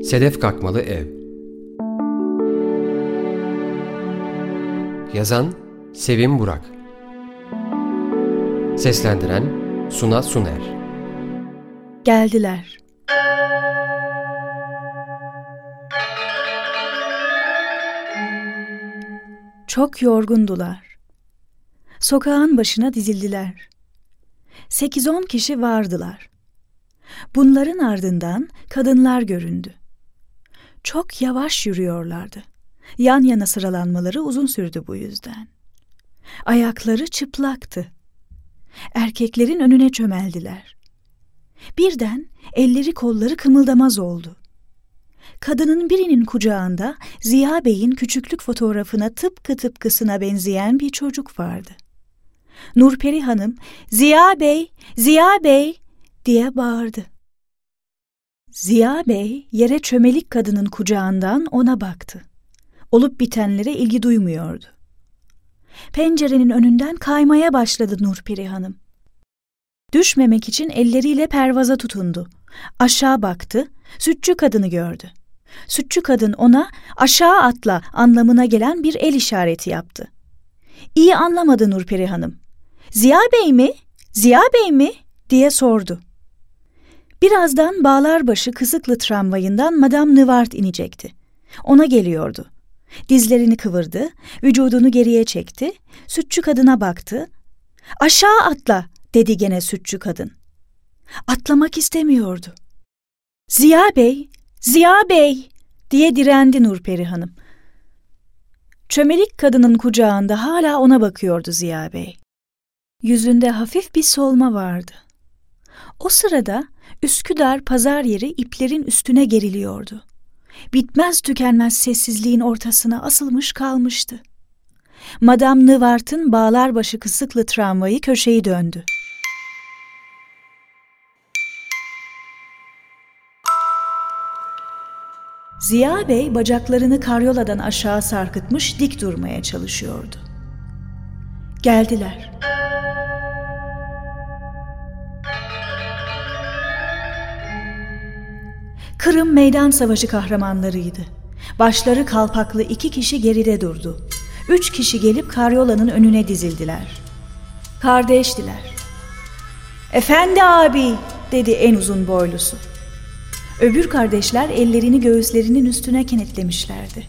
Sedef Kalkmalı Ev. Yazan Sevim Burak. Seslendiren Suna Suner. Geldiler. Çok yorgundular. Sokağın başına dizildiler. 8-10 kişi vardılar. Bunların ardından kadınlar göründü. Çok yavaş yürüyorlardı. Yan yana sıralanmaları uzun sürdü bu yüzden. Ayakları çıplaktı. Erkeklerin önüne çömeldiler. Birden elleri kolları kımıldamaz oldu. Kadının birinin kucağında Ziya Bey'in küçüklük fotoğrafına tıpkısına benzeyen bir çocuk vardı. Nurperi Hanım, "Ziya Bey, Ziya Bey!" diye bağırdı. Ziya Bey yere çömelik kadının kucağından ona baktı. Olup bitenlere ilgi duymuyordu. Pencerenin önünden kaymaya başladı Nurperi Hanım. Düşmemek için elleriyle pervaza tutundu. Aşağı baktı, sütçü kadını gördü. Sütçü kadın ona "aşağı atla" anlamına gelen bir el işareti yaptı. İyi anlamadı Nurperi Hanım. "Ziya Bey mi? Ziya Bey mi?" diye sordu. Birazdan Bağlarbaşı Kısıklı tramvayından Madame Nıvart inecekti. Ona geliyordu. Dizlerini kıvırdı, vücudunu geriye çekti, sütçü kadına baktı. "Aşağı atla" dedi gene sütçü kadın. Atlamak istemiyordu. "Ziya Bey, Ziya Bey!" diye direndi Nurperi Hanım. Çömelik kadının kucağında hala ona bakıyordu Ziya Bey. Yüzünde hafif bir solma vardı. O sırada Üsküdar pazar yeri iplerin üstüne geriliyordu. Bitmez tükenmez sessizliğin ortasına asılmış kalmıştı. Madame Nıvart'ın Bağlarbaşı Kısıklı tramvayı köşeyi döndü. Ziya Bey bacaklarını karyoladan aşağı sarkıtmış dik durmaya çalışıyordu. Geldiler. Kırım Meydan Savaşı kahramanlarıydı. Başları kalpaklı 2 kişi geride durdu. 3 kişi gelip karyolanın önüne dizildiler. Kardeştiler. "Efendi abi!" dedi en uzun boylusu. Öbür kardeşler ellerini göğüslerinin üstüne kenetlemişlerdi.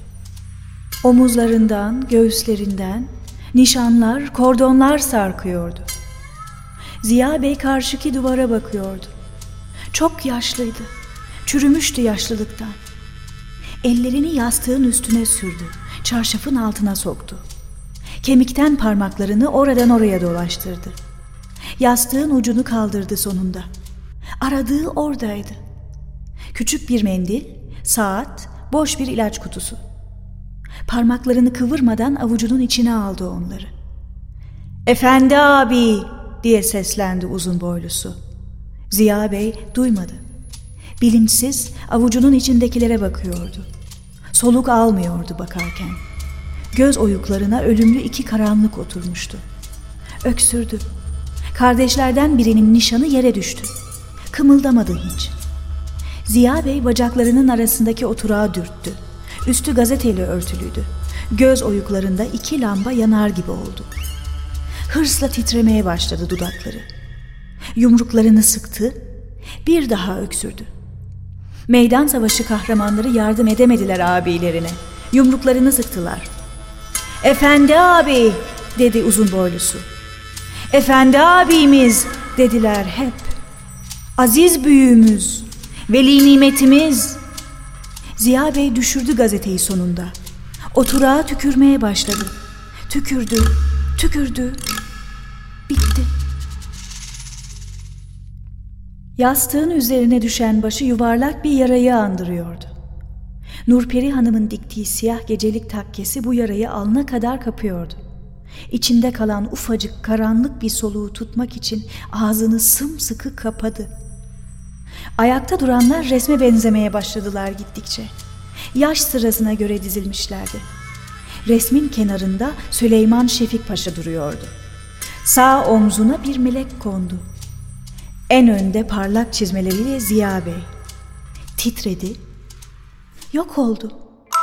Omuzlarından, göğüslerinden nişanlar, kordonlar sarkıyordu. Ziya Bey karşıki duvara bakıyordu. Çok yaşlıydı. Çürümüştü yaşlılıktan. Ellerini yastığın üstüne sürdü. Çarşafın altına soktu. Kemikten parmaklarını oradan oraya dolaştırdı. Yastığın ucunu kaldırdı sonunda. Aradığı oradaydı. Küçük bir mendil, saat, boş bir ilaç kutusu. Parmaklarını kıvırmadan avucunun içine aldı onları. "Efendi abi!" diye seslendi uzun boylusu. Ziya Bey duymadı. Bilinçsiz avucunun içindekilere bakıyordu. Soluk almıyordu bakarken. Göz oyuklarına ölümlü 2 karanlık oturmuştu. Öksürdü. Kardeşlerden birinin nişanı yere düştü. Kımıldamadı hiç. Ziya Bey bacaklarının arasındaki oturağı dürttü. Üstü gazeteyle örtülüydü. Göz oyuklarında 2 lamba yanar gibi oldu. Hırsla titremeye başladı dudakları. Yumruklarını sıktı. Bir daha öksürdü. Meydan Savaşı kahramanları yardım edemediler abilerine. Yumruklarını sıktılar. "Efendi abi!" dedi uzun boylusu. "Efendi abimiz!" dediler hep. "Aziz büyüğümüz, veli nimetimiz!" Ziya Bey düşürdü gazeteyi sonunda. Oturağa tükürmeye başladı. Tükürdü, tükürdü. Bitti. Yastığın üzerine düşen başı yuvarlak bir yarayı andırıyordu. Nurperi Hanım'ın diktiği siyah gecelik takkesi bu yarayı alnına kadar kapıyordu. İçinde kalan ufacık karanlık bir soluğu tutmak için ağzını sımsıkı kapadı. Ayakta duranlar resme benzemeye başladılar gittikçe. Yaş sırasına göre dizilmişlerdi. Resmin kenarında Süleyman Şefik Paşa duruyordu. Sağ omzuna bir melek kondu. En önde parlak çizmeleriyle Ziya Bey. Titredi, yok oldu.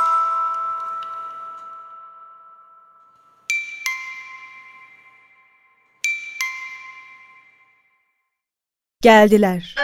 Geldiler.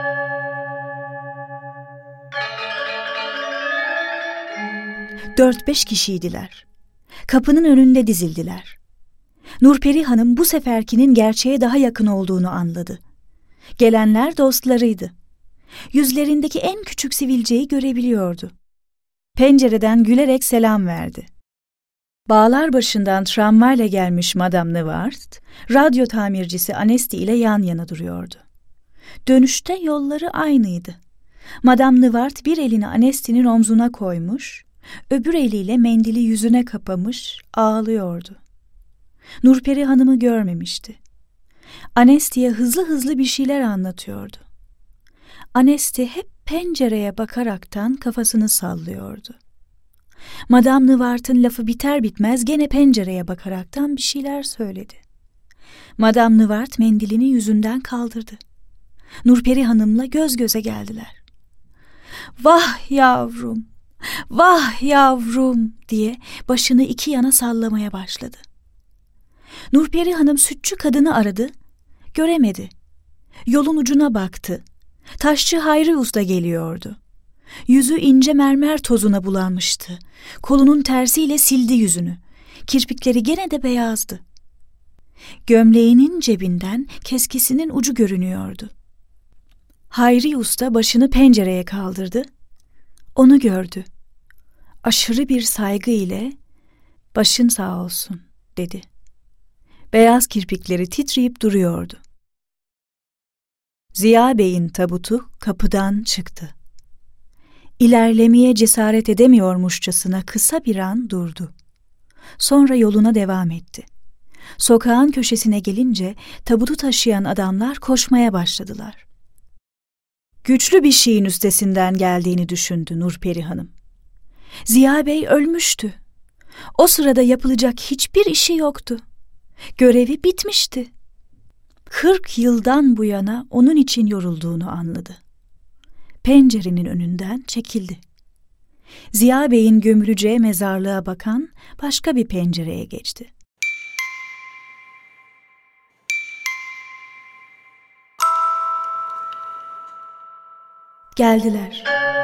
Dört beş kişiydiler. Kapının önünde dizildiler. Nurperi Hanım bu seferkinin gerçeğe daha yakın olduğunu anladı. Gelenler dostlarıydı. Yüzlerindeki en küçük sivilceyi görebiliyordu. Pencereden gülerek selam verdi. Bağlarbaşı'ndan tramvayla gelmiş Madame Nevart, radyo tamircisi Anesti ile yan yana duruyordu. Dönüşte yolları aynıydı. Madame Nevart bir elini Anesti'nin omzuna koymuş, öbür eliyle mendili yüzüne kapamış, ağlıyordu. Nurperi Hanım'ı görmemişti. Anesti'ye hızlı hızlı bir şeyler anlatıyordu. Anesti hep pencereye bakaraktan kafasını sallıyordu. Madame Nevart'ın lafı biter bitmez gene pencereye bakaraktan bir şeyler söyledi. Madame Nevart mendilini yüzünden kaldırdı. Nurperi Hanım'la göz göze geldiler. "Vah yavrum, vah yavrum!" diye başını iki yana sallamaya başladı. Nurperi Hanım sütçü kadını aradı, göremedi. Yolun ucuna baktı. Taşçı Hayri Usta geliyordu. Yüzü ince mermer tozuna bulanmıştı. Kolunun tersiyle sildi yüzünü. Kirpikleri gene de beyazdı. Gömleğinin cebinden keskisinin ucu görünüyordu. Hayri Usta başını pencereye kaldırdı. Onu gördü. Aşırı bir saygı ile "Başın sağ olsun," dedi. Beyaz kirpikleri titreyip duruyordu. Ziya Bey'in tabutu kapıdan çıktı. İlerlemeye cesaret edemiyormuşçasına kısa bir an durdu. Sonra yoluna devam etti. Sokağın köşesine gelince tabutu taşıyan adamlar koşmaya başladılar. Güçlü bir şeyin üstesinden geldiğini düşündü Nurperi Hanım. Ziya Bey ölmüştü. O sırada yapılacak hiçbir işi yoktu. Görevi bitmişti. 40 yıldan bu yana onun için yorulduğunu anladı. Pencerenin önünden çekildi. Ziya Bey'in gömüleceği mezarlığa bakan başka bir pencereye geçti. Geldiler.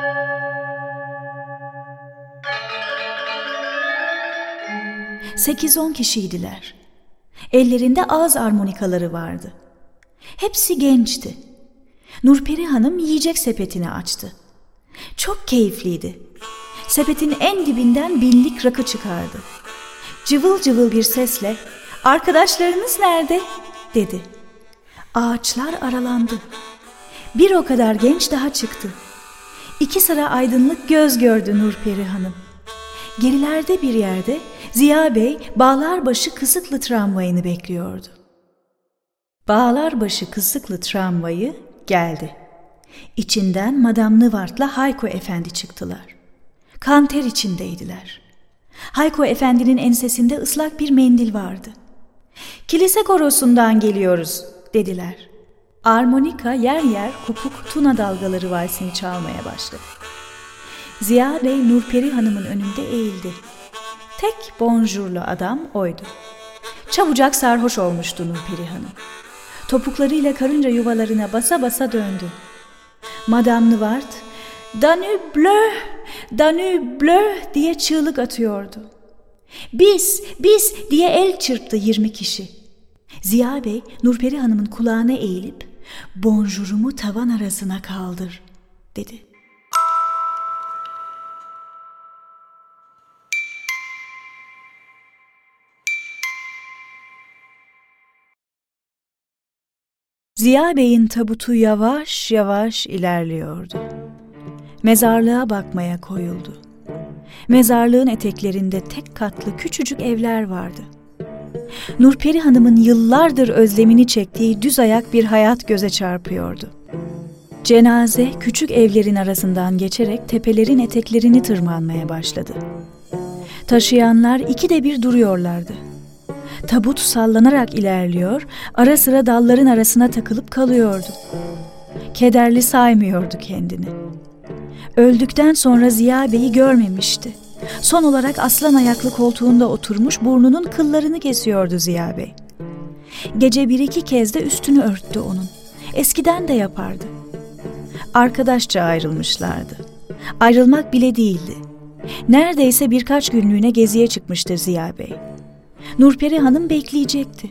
Sekiz on kişiydiler. Ellerinde ağız armonikaları vardı. Hepsi gençti. Nurperi Hanım yiyecek sepetini açtı. Çok keyifliydi. Sepetin en dibinden binlik rakı çıkardı. Cıvıl cıvıl bir sesle "Arkadaşlarınız nerede?" dedi. Ağaçlar aralandı. Bir o kadar genç daha çıktı. 2 sıra aydınlık göz gördü Nurperi Hanım. Gerilerde bir yerde Ziya Bey Bağlarbaşı Kısıklı tramvayını bekliyordu. Bağlarbaşı Kısıklı tramvayı geldi. İçinden Madame Nevart'la Hayko Efendi çıktılar. Kan ter içindeydiler. Hayko Efendi'nin ensesinde ıslak bir mendil vardı. "Kilise korosundan geliyoruz," dediler. Armonika yer yer kopuk tuna dalgaları valsini çalmaya başladı. Ziya Bey Nurperi Hanım'ın önünde eğildi. Tek bonjurlu adam oydu. Çabucak sarhoş olmuştu Nurperi Hanım. Topuklarıyla karınca yuvalarına basa basa döndü. Madame Nevart, "Danube bleu, Danube bleu" diye çığlık atıyordu. Biz diye el çırptı 20 kişi. Ziya Bey Nurperi Hanım'ın kulağına eğilip "Bonjurumu tavan arasına kaldır," dedi. Ziya Bey'in tabutu yavaş yavaş ilerliyordu. Mezarlığa bakmaya koyuldu. Mezarlığın eteklerinde tek katlı küçücük evler vardı. Nurperi Hanım'ın yıllardır özlemini çektiği düz ayak bir hayat göze çarpıyordu. Cenaze küçük evlerin arasından geçerek tepelerin eteklerini tırmanmaya başladı. Taşıyanlar 2'de bir duruyorlardı. Tabut sallanarak ilerliyor, ara sıra dalların arasına takılıp kalıyordu. Kederli saymıyordu kendini. Öldükten sonra Ziya Bey'i görmemişti. Son olarak aslan ayaklı koltuğunda oturmuş burnunun kıllarını kesiyordu Ziya Bey. Gece 1-2 kez de üstünü örttü onun. Eskiden de yapardı. Arkadaşça ayrılmışlardı. Ayrılmak bile değildi. Neredeyse birkaç günlüğüne geziye çıkmıştır Ziya Bey. Nurperi Hanım bekleyecekti.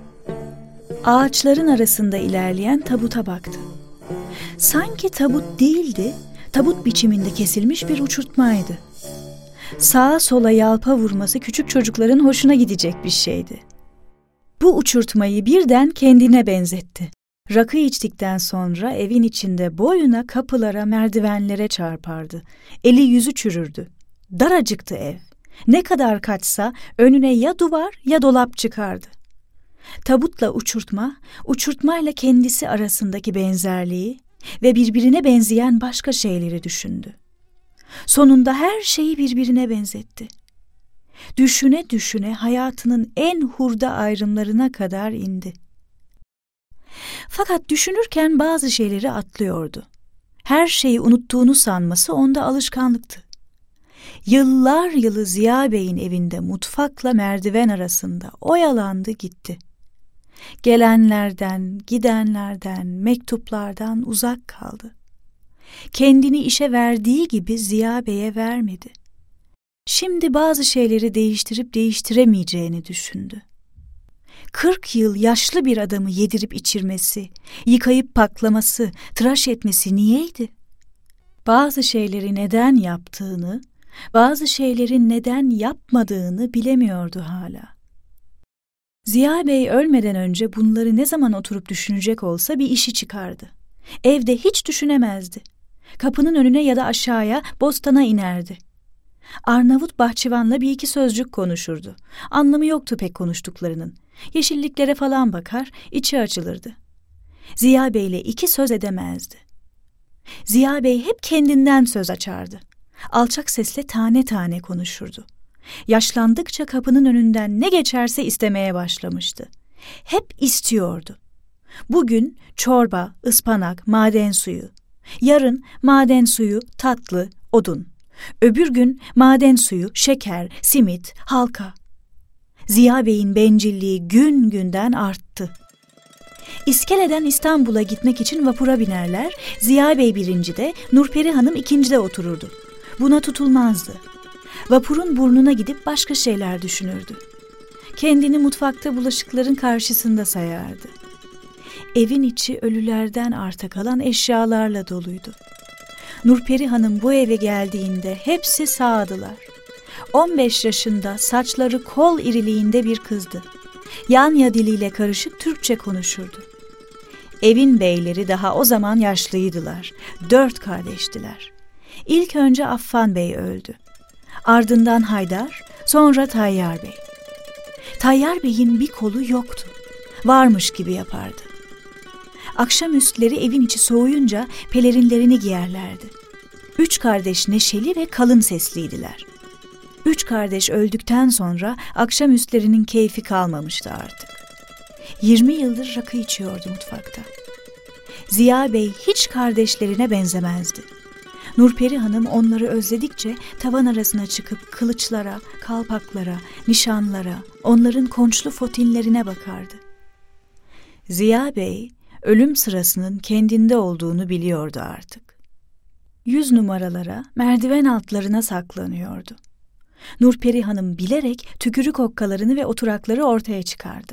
Ağaçların arasında ilerleyen tabuta baktı. Sanki tabut değildi, tabut biçiminde kesilmiş bir uçurtmaydı. Sağa sola yalpa vurması küçük çocukların hoşuna gidecek bir şeydi. Bu uçurtmayı birden kendine benzetti. Rakı içtikten sonra evin içinde boyuna kapılara, merdivenlere çarpardı. Eli yüzü çürürdü. Daracıktı ev. Ne kadar kaçsa önüne ya duvar ya dolap çıkardı. Tabutla uçurtma, uçurtmayla kendisi arasındaki benzerliği ve birbirine benzeyen başka şeyleri düşündü. Sonunda her şeyi birbirine benzetti. Düşüne düşüne hayatının en hurda ayrımlarına kadar indi. Fakat düşünürken bazı şeyleri atlıyordu. Her şeyi unuttuğunu sanması onda alışkanlıktı. Yıllar yılı Ziya Bey'in evinde mutfakla merdiven arasında oyalandı gitti. Gelenlerden, gidenlerden, mektuplardan uzak kaldı. Kendini işe verdiği gibi Ziya Bey'e vermedi. Şimdi bazı şeyleri değiştirip değiştiremeyeceğini düşündü. 40 yıl yaşlı bir adamı yedirip içirmesi, yıkayıp paklaması, tıraş etmesi niyeydi? Bazı şeyleri neden yaptığını, bazı şeylerin neden yapmadığını bilemiyordu hala. Ziya Bey ölmeden önce bunları ne zaman oturup düşünecek olsa bir işi çıkardı. Evde hiç düşünemezdi. Kapının önüne ya da aşağıya, bostana inerdi. Arnavut bahçıvanla bir iki sözcük konuşurdu. Anlamı yoktu pek konuştuklarının. Yeşilliklere falan bakar, içi açılırdı. Ziya Bey'le 2 söz edemezdi. Ziya Bey hep kendinden söz açardı. Alçak sesle tane tane konuşurdu. Yaşlandıkça kapının önünden ne geçerse istemeye başlamıştı. Hep istiyordu. Bugün çorba, ıspanak, maden suyu. Yarın maden suyu, tatlı, odun. Öbür gün maden suyu, şeker, simit, halka. Ziya Bey'in bencilliği gün günden arttı. İskele'den İstanbul'a gitmek için vapura binerler, Ziya Bey 1'de, Nurperi Hanım 2'de otururdu. Buna tutulmazdı. Vapurun burnuna gidip başka şeyler düşünürdü. Kendini mutfakta bulaşıkların karşısında sayardı. Evin içi ölülerden arta kalan eşyalarla doluydu. Nurperi Hanım bu eve geldiğinde hepsi sağdılar. 15 yaşında, saçları kol iriliğinde bir kızdı. Yanya diliyle karışık Türkçe konuşurdu. Evin beyleri daha o zaman yaşlıydılar. 4 kardeştiler. İlk önce Affan Bey öldü. Ardından Haydar, sonra Tayyar Bey. Tayyar Bey'in bir kolu yoktu. Varmış gibi yapardı. Akşamüstleri evin içi soğuyunca pelerinlerini giyerlerdi. 3 kardeş neşeli ve kalın sesliydiler. 3 kardeş öldükten sonra akşamüstlerinin keyfi kalmamıştı artık. 20 yıldır rakı içiyordu mutfakta. Ziya Bey hiç kardeşlerine benzemezdi. Nurperi Hanım onları özledikçe tavan arasına çıkıp kılıçlara, kalpaklara, nişanlara, onların konçlu fotinlerine bakardı. Ziya Bey, ölüm sırasının kendinde olduğunu biliyordu artık. 100 numaralara, merdiven altlarına saklanıyordu. Nurperi Hanım bilerek tükürük okkalarını ve oturakları ortaya çıkardı.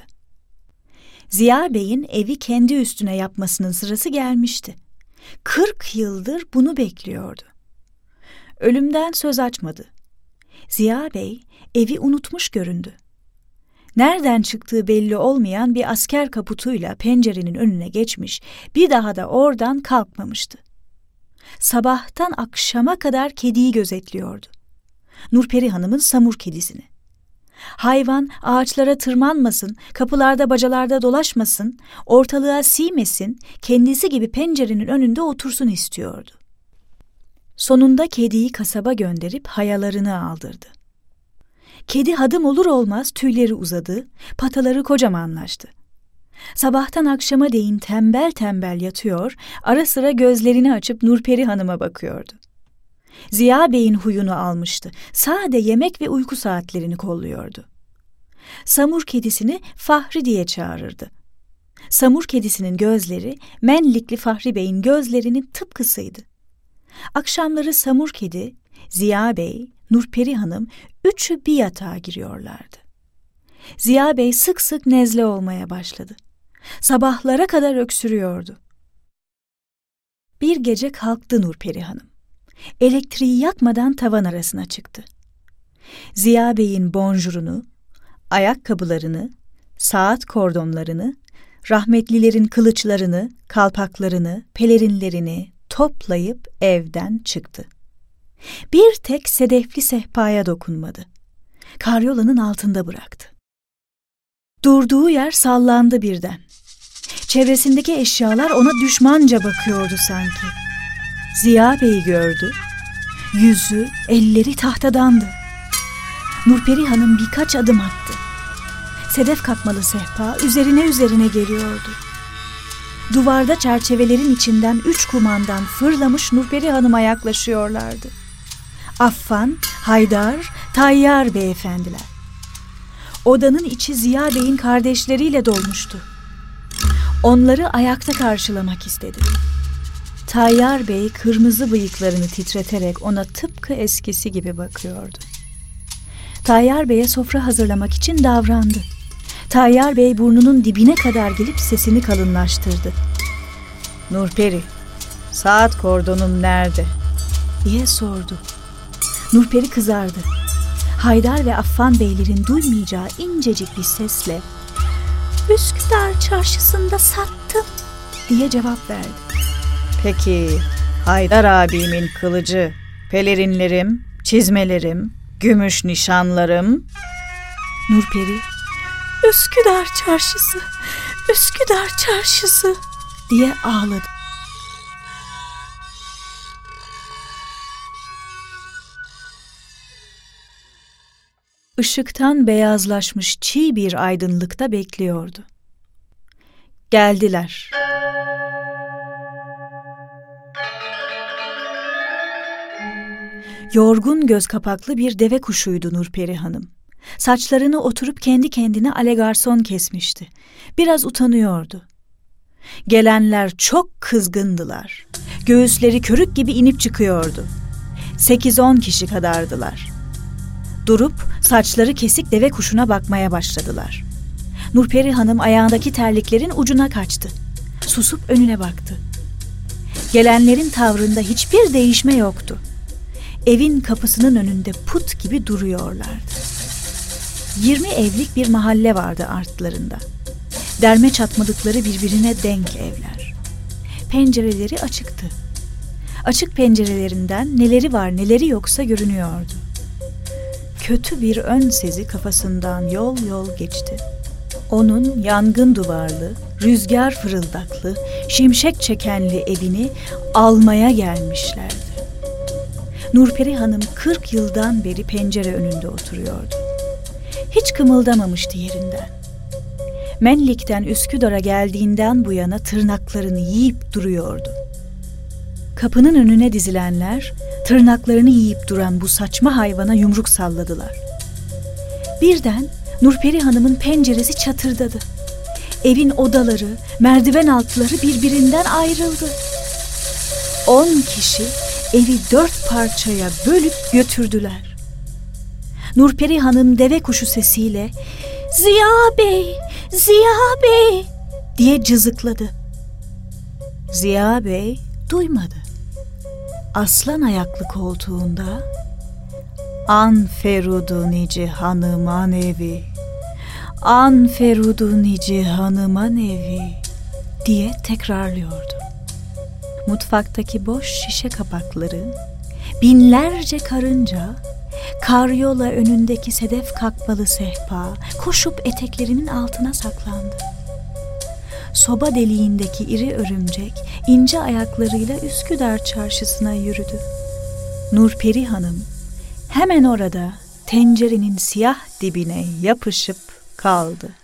Ziya Bey'in evi kendi üstüne yapmasının sırası gelmişti. 40 yıldır bunu bekliyordu. Ölümden söz açmadı. Ziya Bey evi unutmuş göründü. Nereden çıktığı belli olmayan bir asker kaputuyla pencerenin önüne geçmiş, bir daha da oradan kalkmamıştı. Sabahtan akşama kadar kediyi gözetliyordu. Nurperi Hanım'ın samur kedisini. Hayvan ağaçlara tırmanmasın, kapılarda bacalarda dolaşmasın, ortalığa siymesin, kendisi gibi pencerenin önünde otursun istiyordu. Sonunda kediyi kasaba gönderip hayalarını aldırdı. Kedi hadım olur olmaz tüyleri uzadı, pataları kocamanlaştı. Sabahtan akşama değin tembel tembel yatıyor, ara sıra gözlerini açıp Nurperi Hanım'a bakıyordu. Ziya Bey'in huyunu almıştı. Sade yemek ve uyku saatlerini kolluyordu. Samur kedisini Fahri diye çağırırdı. Samur kedisinin gözleri Menlikli Fahri Bey'in gözlerinin tıpkısıydı. Akşamları Samur kedi, Ziya Bey, Nurperi Hanım üçü bir yatağa giriyorlardı. Ziya Bey sık sık nezle olmaya başladı. Sabahlara kadar öksürüyordu. Bir gece kalktı Nurperi Hanım. Elektriği yakmadan tavan arasına çıktı. Ziya Bey'in bonjurunu, ayakkabılarını, saat kordonlarını, rahmetlilerin kılıçlarını, kalpaklarını, pelerinlerini toplayıp evden çıktı. Bir tek sedefli sehpaya dokunmadı. Karyolanın altında bıraktı. Durduğu yer sallandı birden. Çevresindeki eşyalar ona düşmanca bakıyordu sanki. Ziya Bey'i gördü. Yüzü, elleri tahtadandı. Nurperi Hanım birkaç adım attı. Sedef kakmalı sehpa üzerine geliyordu. Duvarda çerçevelerin içinden 3 kumandan fırlamış Nurperi Hanım'a yaklaşıyorlardı. Affan, Haydar, Tayyar beyefendiler. Odanın içi Ziya Bey'in kardeşleriyle dolmuştu. Onları ayakta karşılamak istedi. Tayyar Bey kırmızı bıyıklarını titreterek ona tıpkı eskisi gibi bakıyordu. Tayyar Bey'e sofra hazırlamak için davrandı. Tayyar Bey burnunun dibine kadar gelip sesini kalınlaştırdı. "Nurperi, saat kordonum nerede?" diye sordu. Nurperi kızardı. Haydar ve Affan Beylerin duymayacağı incecik bir sesle "Üsküdar çarşısında sattım" diye cevap verdi. "Peki Haydar abimin kılıcı, pelerinlerim, çizmelerim, gümüş nişanlarım?" Nurperi "Üsküdar çarşısı, Üsküdar çarşısı" diye ağladı. Işıktan beyazlaşmış çiğ bir aydınlıkta bekliyordu. Geldiler. Yorgun göz kapaklı bir deve kuşuydu Nurperi Hanım. Saçlarını oturup kendi kendine alegarson kesmişti. Biraz utanıyordu. Gelenler çok kızgındılar. Göğüsleri körük gibi inip çıkıyordu. 8-10 kişi kadardılar. Durup saçları kesik deve kuşuna bakmaya başladılar. Nurperi Hanım ayağındaki terliklerin ucuna kaçtı. Susup önüne baktı. Gelenlerin tavrında hiçbir değişme yoktu. Evin kapısının önünde put gibi duruyorlardı. 20 evlik bir mahalle vardı artlarında. Derme çatmadıkları birbirine denk evler. Pencereleri açıktı. Açık pencerelerinden neleri var neleri yoksa görünüyordu. Kötü bir ön sezi kafasından yol yol geçti. Onun yangın duvarlı, rüzgar fırıldaklı, şimşek çekenli evini almaya gelmişlerdi. Nurperi Hanım 40 yıldan beri pencere önünde oturuyordu. Hiç kımıldamamıştı yerinden. Menlik'ten Üsküdar'a geldiğinden bu yana tırnaklarını yiyip duruyordu. Kapının önüne dizilenler, tırnaklarını yiyip duran bu saçma hayvana yumruk salladılar. Birden Nurperi Hanım'ın penceresi çatırdadı. Evin odaları, merdiven altları birbirinden ayrıldı. 10 kişi evi 4 parçaya bölüp götürdüler. Nurperi Hanım deve kuşu sesiyle "Ziya Bey, Ziya Bey" diye cızıkladı. Ziya Bey duymadı. Aslan ayaklı koltuğunda "An ferudu nici hanıman evi, an ferudu nici hanıman evi" diye tekrarlıyordu. Mutfaktaki boş şişe kapakları, binlerce karınca, karyola önündeki sedef kakmalı sehpa koşup eteklerinin altına saklandı. Soba deliğindeki iri örümcek ince ayaklarıyla Üsküdar çarşısına yürüdü. Nurperi Hanım hemen orada tencerenin siyah dibine yapışıp kaldı.